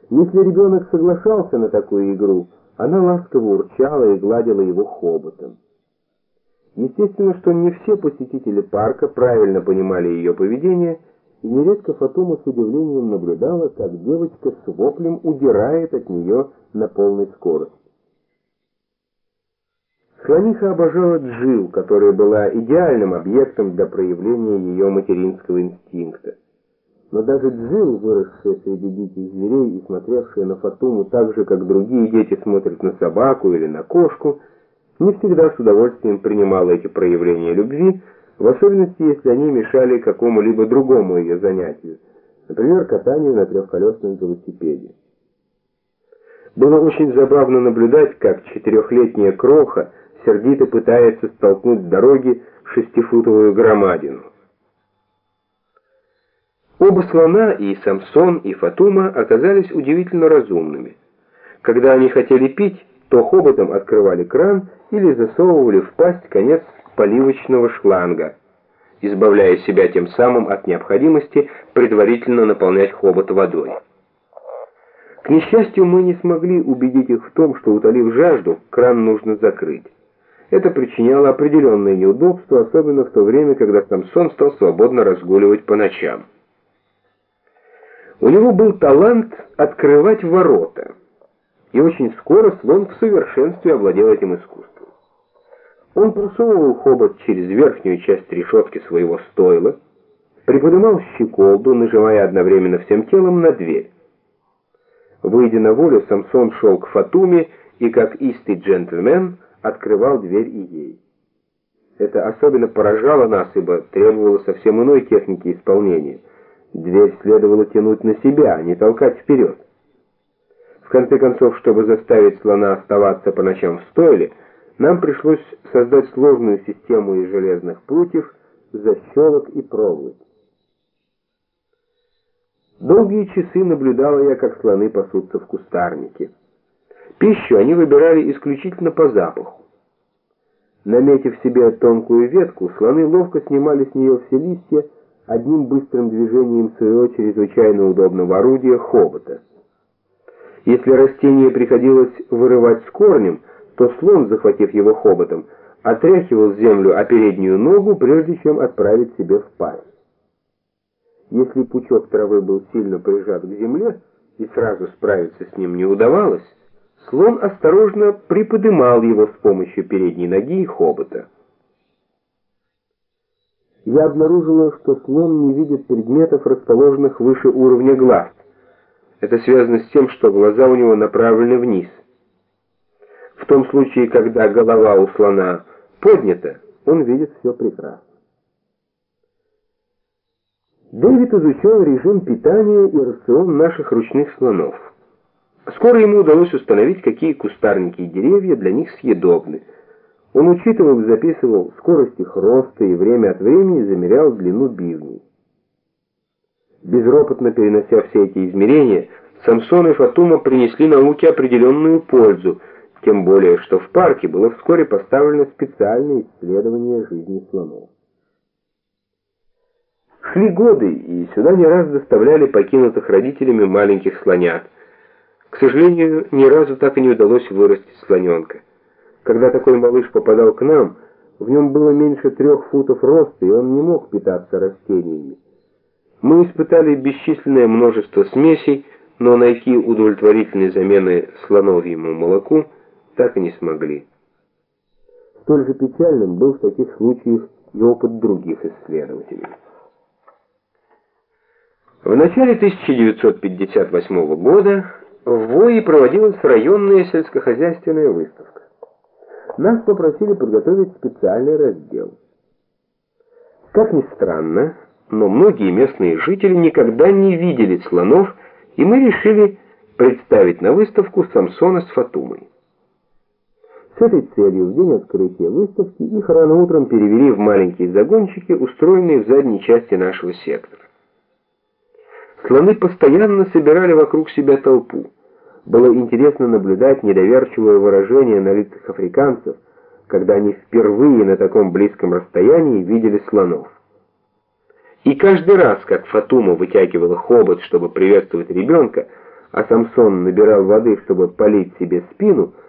Если ребенок соглашался на такую игру, она ласково урчала и гладила его хоботом. Естественно, что не все посетители парка правильно понимали ее поведение, и нередко Фатума с удивлением наблюдала, как девочка с воплем удирает от нее на полной скорости. Слониха обожала Джил, которая была идеальным объектом для проявления ее материнского инстинкта. Но даже Джил, выросшая среди диких зверей и смотревшая на Фатуму так же, как другие дети смотрят на собаку или на кошку, не всегда с удовольствием принимала эти проявления любви, в особенности, если они мешали какому-либо другому ее занятию, например, катанию на трехколесном велосипеде. Было очень забавно наблюдать, как 4-летняя кроха сердито пытается столкнуть с дороги 6-футовую громадину. Оба слона, и Самсон, и Фатума, оказались удивительно разумными. Когда они хотели пить, то хоботом открывали кран или засовывали в пасть конец поливочного шланга, избавляя себя тем самым от необходимости предварительно наполнять хобот водой. К несчастью, мы не смогли убедить их в том, что, утолив жажду, кран нужно закрыть. Это причиняло определенные неудобства, особенно в то время, когда Самсон стал свободно разгуливать по ночам. У него был талант открывать ворота, и очень скоро слон в совершенстве овладел этим искусством. Он просовывал хобот через верхнюю часть решетки своего стойла, приподнимал щеколду, нажимая одновременно всем телом на дверь. Выйдя на волю, Самсон шел к Фатуме и, как истый джентльмен, открывал дверь и ей. Это особенно поражало нас, ибо требовало совсем иной техники исполнения. Дверь следовало тянуть на себя, а не толкать вперед. В конце концов, чтобы заставить слона оставаться по ночам в стойле, нам пришлось создать сложную систему из железных прутьев, защелок и проволоки. Долгие часы наблюдала я, как слоны пасутся в кустарнике. Пищу они выбирали исключительно по запаху. Наметив себе тонкую ветку, слоны ловко снимали с нее все листья одним быстрым движением своего чрезвычайно удобного орудия — хобота. Если растение приходилось вырывать с корнем, то слон, захватив его хоботом, отряхивал землю о переднюю ногу, прежде чем отправить себе в пасть. Если пучок травы был сильно прижат к земле и сразу справиться с ним не удавалось, слон осторожно приподнимал его с помощью передней ноги и хобота. Я обнаружила, что слон не видит предметов, расположенных выше уровня глаз. Это связано с тем, что глаза у него направлены вниз. В том случае, когда голова у слона поднята, он видит все прекрасно. Дэвид изучал режим питания и рацион наших ручных слонов. Скоро ему удалось установить, какие кустарники и деревья для них съедобны. Он учитывал и записывал скорость их роста и время от времени замерял длину бивней. Безропотно перенося все эти измерения, Самсон и Фатума принесли науке определенную пользу, тем более, что в парке было вскоре поставлено специальное исследование жизни слонов. Шли годы, и сюда не раз доставляли покинутых родителями маленьких слонят. К сожалению, ни разу так и не удалось вырастить слоненка. Когда такой малыш попадал к нам, в нем было меньше 3 футов роста, и он не мог питаться растениями. Мы испытали бесчисленное множество смесей, но найти удовлетворительные замены слоновьему молоку так и не смогли. Столь же печальным был в таких случаях и опыт других исследователей. В начале 1958 года в Вое проводилась районная сельскохозяйственная выставка. Нас попросили подготовить специальный раздел. Как ни странно, но многие местные жители никогда не видели слонов, и мы решили представить на выставку Самсона с Фатумой. С этой целью в день открытия выставки их рано утром перевели в маленькие загончики, устроенные в задней части нашего сектора. Слоны постоянно собирали вокруг себя толпу. Было интересно наблюдать недоверчивое выражение на лицах африканцев, когда они впервые на таком близком расстоянии видели слонов. И каждый раз, как Фатума вытягивала хобот, чтобы приветствовать ребенка, а Самсон набирал воды, чтобы полить себе спину,